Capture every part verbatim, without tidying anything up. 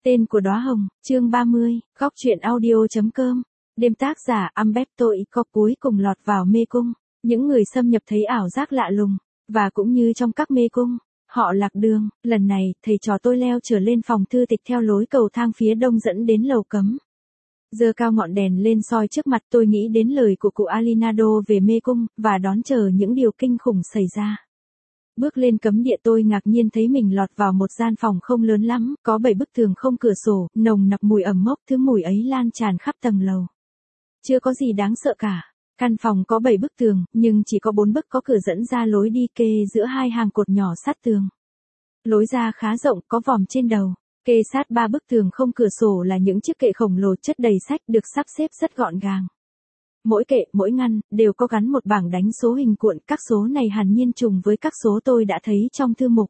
Tên của đóa hồng, chương ba mươi, góc truyện audio.com. Đêm tác giả Umberto Eco cuối cùng lọt vào mê cung. Những người xâm nhập thấy ảo giác lạ lùng, và cũng như trong các mê cung, họ lạc đường. Lần này, thầy trò tôi leo trở lên phòng thư tịch theo lối cầu thang phía đông dẫn đến lầu cấm. Giơ cao ngọn đèn lên soi trước mặt, tôi nghĩ đến lời của cụ Alinado về mê cung, và đón chờ những điều kinh khủng xảy ra. Bước lên cấm địa, tôi ngạc nhiên thấy mình lọt vào một gian phòng không lớn lắm, có bảy bức tường không cửa sổ, nồng nặc mùi ẩm mốc, thứ mùi ấy lan tràn khắp tầng lầu. Chưa có gì đáng sợ cả. Căn phòng có bảy bức tường, nhưng chỉ có bốn bức có cửa dẫn ra lối đi kê giữa hai hàng cột nhỏ sát tường. Lối ra khá rộng, có vòm trên đầu. Kê sát ba bức tường không cửa sổ là những chiếc kệ khổng lồ chất đầy sách được sắp xếp rất gọn gàng. Mỗi kệ, mỗi ngăn, đều có gắn một bảng đánh số hình cuộn, các số này hẳn nhiên trùng với các số tôi đã thấy trong thư mục.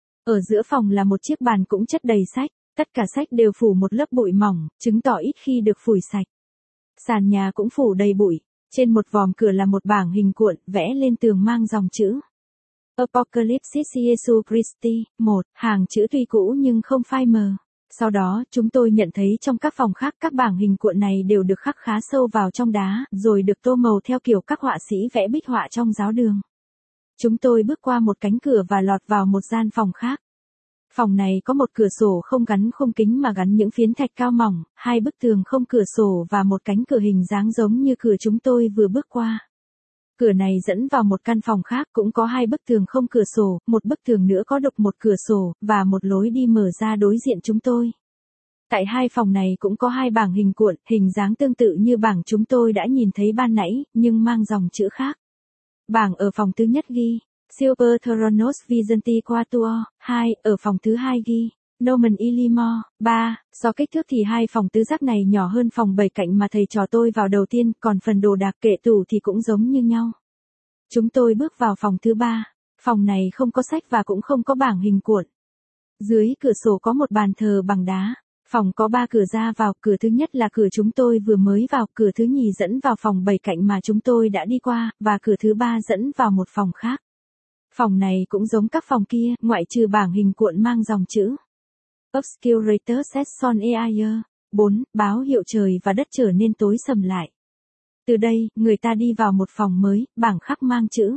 Ở giữa phòng là một chiếc bàn cũng chất đầy sách, tất cả sách đều phủ một lớp bụi mỏng, chứng tỏ ít khi được phủi sạch. Sàn nhà cũng phủ đầy bụi, trên một vòm cửa là một bảng hình cuộn, vẽ lên tường mang dòng chữ Apocalypse Jesu Christi, một, hàng chữ tuy cũ nhưng không phai mờ. Sau đó, chúng tôi nhận thấy trong các phòng khác các bảng hình cuộn này đều được khắc khá sâu vào trong đá, rồi được tô màu theo kiểu các họa sĩ vẽ bích họa trong giáo đường. Chúng tôi bước qua một cánh cửa và lọt vào một gian phòng khác. Phòng này có một cửa sổ không gắn khung kính mà gắn những phiến thạch cao mỏng, hai bức tường không cửa sổ và một cánh cửa hình dáng giống như cửa chúng tôi vừa bước qua. Cửa này dẫn vào một căn phòng khác cũng có hai bức tường không cửa sổ, một bức tường nữa có đục một cửa sổ, và một lối đi mở ra đối diện chúng tôi. Tại hai phòng này cũng có hai bảng hình cuộn, hình dáng tương tự như bảng chúng tôi đã nhìn thấy ban nãy, nhưng mang dòng chữ khác. Bảng ở phòng thứ nhất ghi, Silver Thronos Vigenti Quatuor, hai, ở phòng thứ hai ghi, Nomen Illimor, ba, do kích thước thì hai phòng tứ giác này nhỏ hơn phòng bảy cạnh mà thầy trò tôi vào đầu tiên, còn phần đồ đạc kệ tủ thì cũng giống như nhau. Chúng tôi bước vào phòng thứ ba, phòng này không có sách và cũng không có bảng hình cuộn. Dưới cửa sổ có một bàn thờ bằng đá, phòng có ba cửa ra vào, cửa thứ nhất là cửa chúng tôi vừa mới vào, cửa thứ nhì dẫn vào phòng bảy cạnh mà chúng tôi đã đi qua, và cửa thứ ba dẫn vào một phòng khác. Phòng này cũng giống các phòng kia, ngoại trừ bảng hình cuộn mang dòng chữ Obscurator Session Air. bốn. Báo hiệu trời và đất trở nên tối sầm lại. Từ đây, người ta đi vào một phòng mới, bảng khắc mang chữ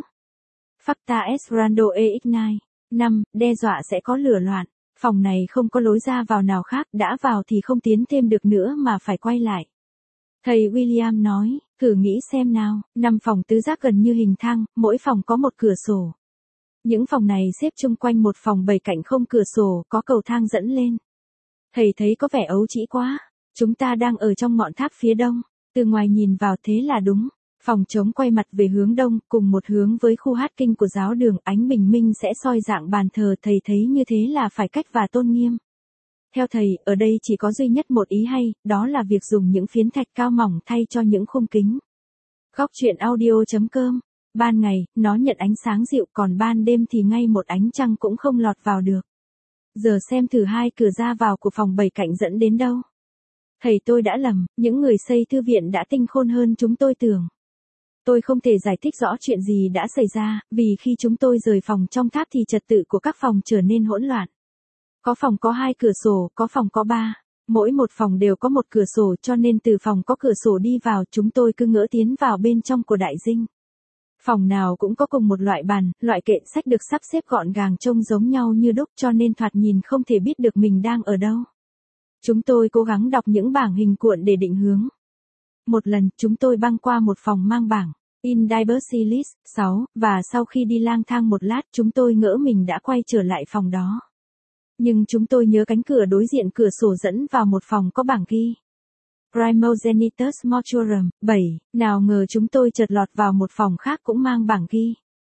Facta Esrando e Ignite. năm. Đe dọa sẽ có lửa loạn. Phòng này không có lối ra vào nào khác, đã vào thì không tiến thêm được nữa mà phải quay lại. Thầy William nói, thử nghĩ xem nào, năm phòng tứ giác gần như hình thang, mỗi phòng có một cửa sổ. Những phòng này xếp chung quanh một phòng bảy cạnh không cửa sổ, có cầu thang dẫn lên. Thầy thấy có vẻ ấu trĩ quá. Chúng ta đang ở trong ngọn tháp phía đông. Từ ngoài nhìn vào thế là đúng. Phòng trống quay mặt về hướng đông, cùng một hướng với khu hát kinh của giáo đường, ánh bình minh sẽ soi dạng bàn thờ. Thầy thấy như thế là phải cách và tôn nghiêm. Theo thầy, ở đây chỉ có duy nhất một ý hay, đó là việc dùng những phiến thạch cao mỏng thay cho những khung kính. Góc truyện audio.com. Ban ngày, nó nhận ánh sáng dịu, còn ban đêm thì ngay một ánh trăng cũng không lọt vào được. Giờ xem thử hai cửa ra vào của phòng bảy cạnh dẫn đến đâu. Thầy tôi đã lầm, những người xây thư viện đã tinh khôn hơn chúng tôi tưởng. Tôi không thể giải thích rõ chuyện gì đã xảy ra, vì khi chúng tôi rời phòng trong tháp thì trật tự của các phòng trở nên hỗn loạn. Có phòng có hai cửa sổ, có phòng có ba. Mỗi một phòng đều có một cửa sổ, cho nên từ phòng có cửa sổ đi vào chúng tôi cứ ngỡ tiến vào bên trong của đại dinh. Phòng nào cũng có cùng một loại bàn, loại kệ sách được sắp xếp gọn gàng trông giống nhau như đúc, cho nên thoạt nhìn không thể biết được mình đang ở đâu. Chúng tôi cố gắng đọc những bảng hình cuộn để định hướng. Một lần, chúng tôi băng qua một phòng mang bảng In Diversilis, sáu, và sau khi đi lang thang một lát chúng tôi ngỡ mình đã quay trở lại phòng đó. Nhưng chúng tôi nhớ cánh cửa đối diện cửa sổ dẫn vào một phòng có bảng ghi Primogenitus Mortuorum, bảy, nào ngờ chúng tôi chợt lọt vào một phòng khác cũng mang bảng ghi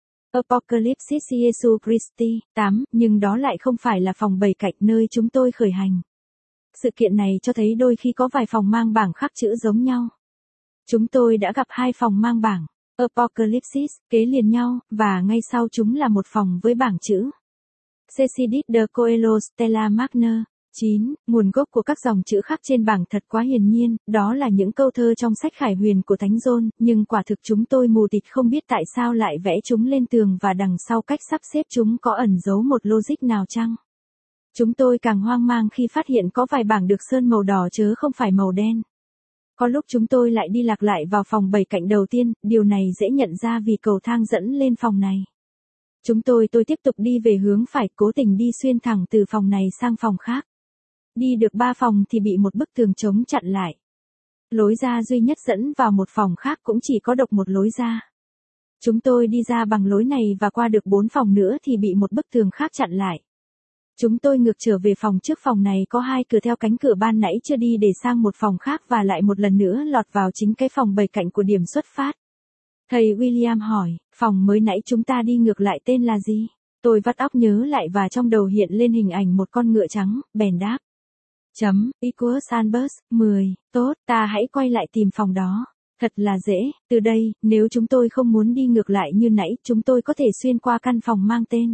Apocalypse Jesu Christi, tám, nhưng đó lại không phải là phòng bảy cạnh nơi chúng tôi khởi hành. Sự kiện này cho thấy đôi khi có vài phòng mang bảng khắc chữ giống nhau. Chúng tôi đã gặp hai phòng mang bảng Apocalypse kế liền nhau, và ngay sau chúng là một phòng với bảng chữ Cecidit de Coelho Stella Magna. chín. Nguồn gốc của các dòng chữ khắc trên bảng thật quá hiển nhiên, đó là những câu thơ trong sách Khải Huyền của Thánh John, nhưng quả thực chúng tôi mù tịt không biết tại sao lại vẽ chúng lên tường và đằng sau cách sắp xếp chúng có ẩn giấu một logic nào chăng. Chúng tôi càng hoang mang khi phát hiện có vài bảng được sơn màu đỏ chứ không phải màu đen. Có lúc chúng tôi lại đi lạc lại vào phòng bảy cạnh đầu tiên, điều này dễ nhận ra vì cầu thang dẫn lên phòng này. Chúng tôi tôi tiếp tục đi về hướng phải, cố tình đi xuyên thẳng từ phòng này sang phòng khác. Đi được ba phòng thì bị một bức tường chống chặn lại. Lối ra duy nhất dẫn vào một phòng khác cũng chỉ có độc một lối ra. Chúng tôi đi ra bằng lối này và qua được bốn phòng nữa thì bị một bức tường khác chặn lại. Chúng tôi ngược trở về phòng trước, phòng này có hai cửa theo cánh cửa ban nãy chưa đi để sang một phòng khác và lại một lần nữa lọt vào chính cái phòng bảy cạnh của điểm xuất phát. Thầy William hỏi, phòng mới nãy chúng ta đi ngược lại tên là gì? Tôi vắt óc nhớ lại và trong đầu hiện lên hình ảnh một con ngựa trắng, bèn đáp. Chấm, equals Albus, mười, tốt, ta hãy quay lại tìm phòng đó. Thật là dễ, từ đây, nếu chúng tôi không muốn đi ngược lại như nãy, chúng tôi có thể xuyên qua căn phòng mang tên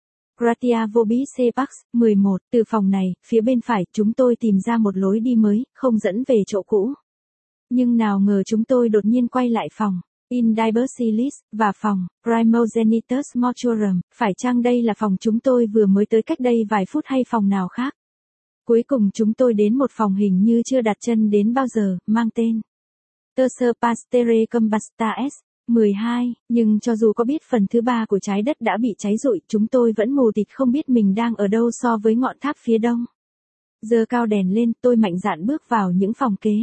Gratia Vobis Pax, mười một, từ phòng này, phía bên phải, chúng tôi tìm ra một lối đi mới, không dẫn về chỗ cũ. Nhưng nào ngờ chúng tôi đột nhiên quay lại phòng Indibasilis, và phòng Primogenitus Mortuorum, phải chăng đây là phòng chúng tôi vừa mới tới cách đây vài phút hay phòng nào khác? Cuối cùng chúng tôi đến một phòng hình như chưa đặt chân đến bao giờ, mang tên Tercer Pastere Combustas, mười hai, nhưng cho dù có biết phần thứ ba của trái đất đã bị cháy rụi, chúng tôi vẫn mù tịt không biết mình đang ở đâu so với ngọn tháp phía đông. Giơ cao đèn lên, tôi mạnh dạn bước vào những phòng kế.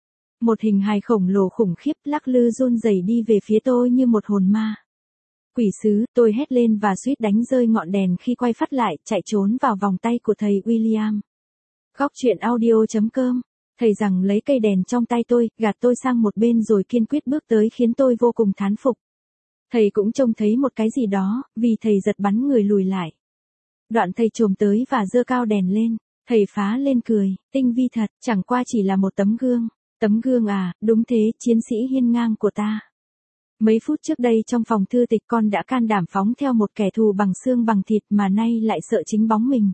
Một hình hài khổng lồ khủng khiếp lắc lư run rẩy đi về phía tôi như một hồn ma. Quỷ sứ, tôi hét lên và suýt đánh rơi ngọn đèn khi quay phát lại, chạy trốn vào vòng tay của thầy William. Góc truyện audio chấm com. Thầy rằng lấy cây đèn trong tay tôi, gạt tôi sang một bên rồi kiên quyết bước tới khiến tôi vô cùng thán phục. Thầy cũng trông thấy một cái gì đó, vì thầy giật bắn người lùi lại. Đoạn thầy chồm tới và giơ cao đèn lên. Thầy phá lên cười, tinh vi thật, chẳng qua chỉ là một tấm gương. Tấm gương à, đúng thế, chiến sĩ hiên ngang của ta. Mấy phút trước đây trong phòng thư tịch con đã can đảm phóng theo một kẻ thù bằng xương bằng thịt mà nay lại sợ chính bóng mình.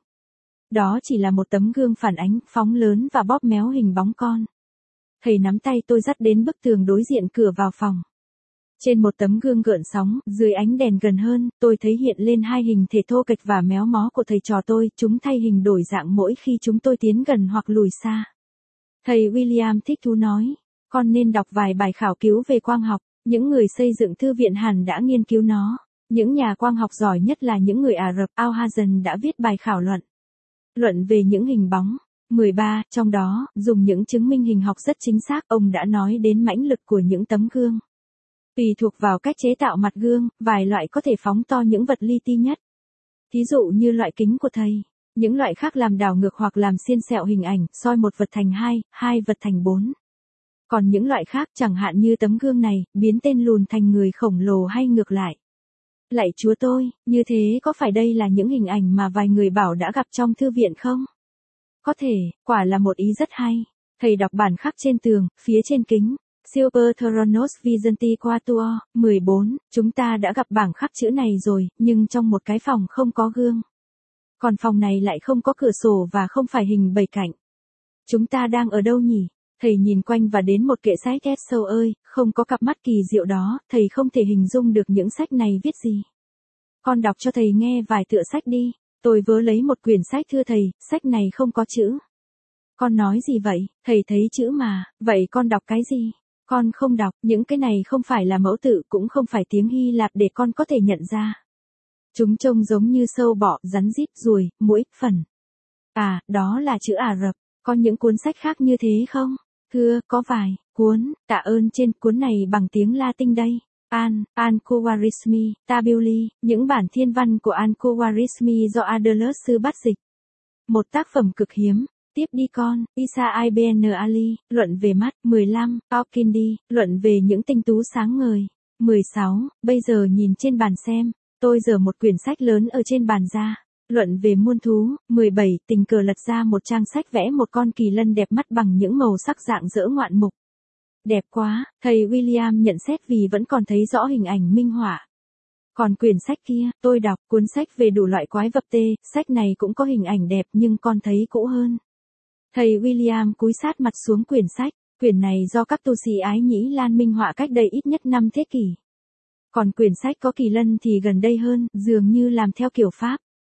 Đó chỉ là một tấm gương phản ánh, phóng lớn và bóp méo hình bóng con. Thầy nắm tay tôi dắt đến bức tường đối diện cửa vào phòng. Trên một tấm gương gợn sóng, dưới ánh đèn gần hơn, tôi thấy hiện lên hai hình thể thô kệch và méo mó của thầy trò tôi, chúng thay hình đổi dạng mỗi khi chúng tôi tiến gần hoặc lùi xa. Thầy William thích thú nói, con nên đọc vài bài khảo cứu về quang học, những người xây dựng thư viện hẳn đã nghiên cứu nó. Những nhà quang học giỏi nhất là những người Ả Rập, Al-Hazen đã viết bài khảo luận. Luận về những hình bóng. mười ba, trong đó, dùng những chứng minh hình học rất chính xác, ông đã nói đến mãnh lực của những tấm gương. Tùy thuộc vào cách chế tạo mặt gương, vài loại có thể phóng to những vật li ti nhất. Thí dụ như loại kính của thầy. Những loại khác làm đảo ngược hoặc làm xiên xẹo hình ảnh, soi một vật thành hai, hai vật thành bốn. Còn những loại khác, chẳng hạn như tấm gương này, biến tên lùn thành người khổng lồ hay ngược lại. Lạy Chúa tôi, như thế có phải đây là những hình ảnh mà vài người bảo đã gặp trong thư viện không? Có thể, quả là một ý rất hay. Thầy đọc bản khắc trên tường, phía trên kính. Silver Thronos Viginti Quatuor, mười bốn, chúng ta đã gặp bảng khắc chữ này rồi, nhưng trong một cái phòng không có gương. Còn phòng này lại không có cửa sổ và không phải hình bảy cạnh. Chúng ta đang ở đâu nhỉ? Thầy nhìn quanh và đến một kệ sách sâu ơi, không có cặp mắt kỳ diệu đó, thầy không thể hình dung được những sách này viết gì. Con đọc cho thầy nghe vài tựa sách đi. Tôi vớ lấy một quyển sách, thưa thầy, sách này không có chữ. Con nói gì vậy? Thầy thấy chữ mà, vậy con đọc cái gì? Con không đọc, những cái này không phải là mẫu tự cũng không phải tiếng Hy Lạp để con có thể nhận ra. Chúng trông giống như sâu bọ, rắn rít, ruồi, muỗi, phần. À, đó là chữ Ả Rập. Có những cuốn sách khác như thế không? Thưa, có vài cuốn, tạ ơn trên cuốn này bằng tiếng Latin đây. An, Al-Khawarizmi, Tabuli, những bản thiên văn của Al-Khawarizmi do Adelus sư bắt dịch. Một tác phẩm cực hiếm. Tiếp đi con, Isa ibn Ali, luận về mắt, mười lăm, Al-Kindi, luận về những tinh tú sáng ngời. mười sáu, bây giờ nhìn trên bàn xem, tôi giở một quyển sách lớn ở trên bàn ra. Luận về muôn thú, mười bảy, tình cờ lật ra một trang sách vẽ một con kỳ lân đẹp mắt bằng những màu sắc rạng rỡ ngoạn mục. Đẹp quá, thầy William nhận xét vì vẫn còn thấy rõ hình ảnh minh họa. Còn quyển sách kia, tôi đọc cuốn sách về đủ loại quái vật tê, sách này cũng có hình ảnh đẹp nhưng con thấy cũ hơn. Thầy William cúi sát mặt xuống quyển sách, quyển này do các tu sĩ Ái Nhĩ Lan minh họa cách đây ít nhất năm thế kỷ. Còn quyển sách có kỳ lân thì gần đây hơn, dường như làm theo kiểu Pháp.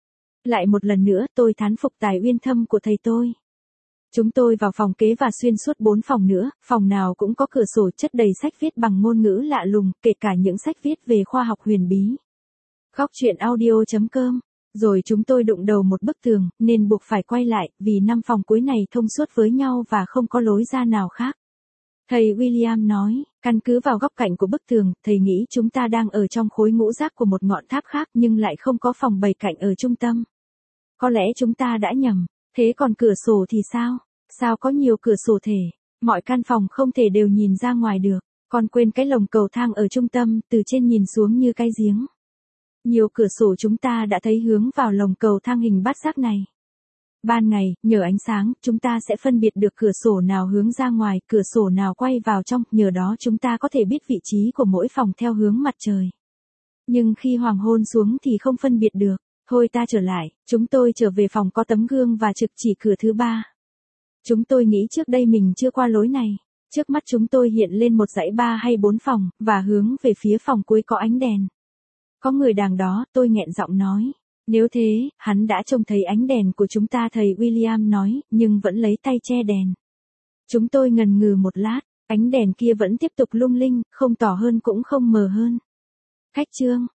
Lại một lần nữa tôi thán phục tài uyên thâm của thầy tôi. Chúng tôi vào phòng kế và xuyên suốt bốn phòng nữa, phòng nào cũng có cửa sổ chất đầy sách viết bằng ngôn ngữ lạ lùng, kể cả những sách viết về khoa học huyền bí. Góc truyện audio chấm com. Rồi chúng tôi đụng đầu một bức tường, nên buộc phải quay lại, vì năm phòng cuối này thông suốt với nhau và không có lối ra nào khác. Thầy William nói, căn cứ vào góc cạnh của bức tường, thầy nghĩ chúng ta đang ở trong khối ngũ giác của một ngọn tháp khác nhưng lại không có phòng bảy cạnh ở trung tâm. Có lẽ chúng ta đã nhầm. Thế còn cửa sổ thì sao? Sao có nhiều cửa sổ thể? Mọi căn phòng không thể đều nhìn ra ngoài được. Con quên cái lồng cầu thang ở trung tâm, từ trên nhìn xuống như cái giếng. Nhiều cửa sổ chúng ta đã thấy hướng vào lồng cầu thang hình bát giác này. Ban ngày, nhờ ánh sáng, chúng ta sẽ phân biệt được cửa sổ nào hướng ra ngoài, cửa sổ nào quay vào trong, nhờ đó chúng ta có thể biết vị trí của mỗi phòng theo hướng mặt trời. Nhưng khi hoàng hôn xuống thì không phân biệt được. Thôi ta trở lại, chúng tôi trở về phòng có tấm gương và trực chỉ cửa thứ ba. Chúng tôi nghĩ trước đây mình chưa qua lối này. Trước mắt chúng tôi hiện lên một dãy ba hay bốn phòng, và hướng về phía phòng cuối có ánh đèn. Có người đàng đó, tôi nghẹn giọng nói. Nếu thế, hắn đã trông thấy ánh đèn của chúng ta, thầy William nói, nhưng vẫn lấy tay che đèn. Chúng tôi ngần ngừ một lát, ánh đèn kia vẫn tiếp tục lung linh, không tỏ hơn cũng không mờ hơn. Khách chương.